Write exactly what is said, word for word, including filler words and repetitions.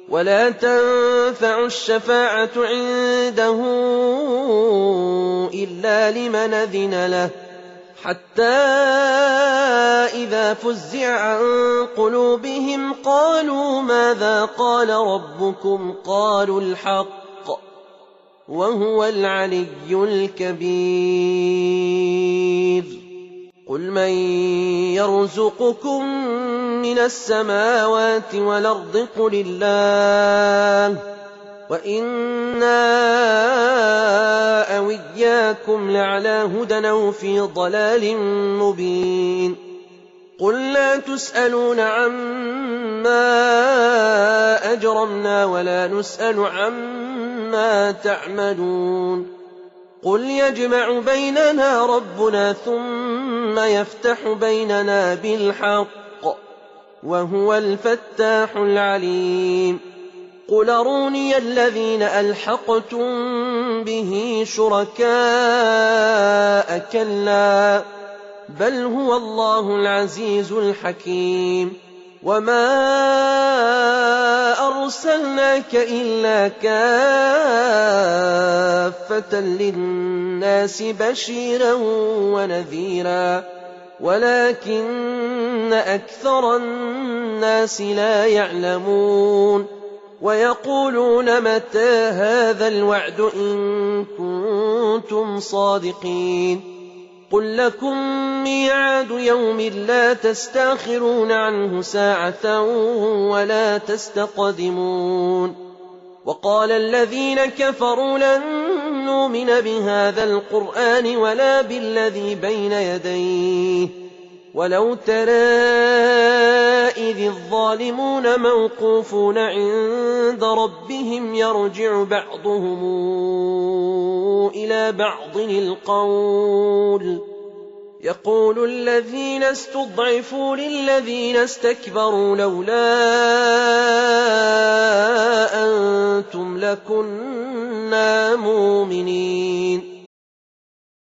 ولا تنفع الشفاعة عنده إلا لمن أذن له حتى إذا فزع عن قلوبهم قالوا ماذا قال ربكم قالوا الحق وهو العلي الكبير قل من يرزقكم من السماوات والأرض قل الله وإنا أو إياكم لعلى هدى أو في ضلال مبين قل لا تسألون عما أجرمنا ولا نسأل عما تعملون قل يجمع بيننا ربنا ثم يفتح بيننا بالحق وهو الفتاح العليم قل أروني الذين ألحقتم به شركاء كلا بل هو الله العزيز الحكيم وما أرسلناك إلا كافة للناس بشيرا ونذيرا ولكن أكثر الناس لا يعلمون ويقولون متى هذا الوعد إن كنتم صادقين قل لكم ميعاد يوم لا تستأخرون عنه ساعة ولا تستقدمون وقال الذين كفروا لن نؤمن بهذا القرآن ولا بالذي بين يديه ولو ترى إذ الظالمون موقوفون عند ربهم يرجع بعضهم إلى بعض القول يقول الذين استضعفوا للذين استكبروا لولا أنتم لكنا مؤمنين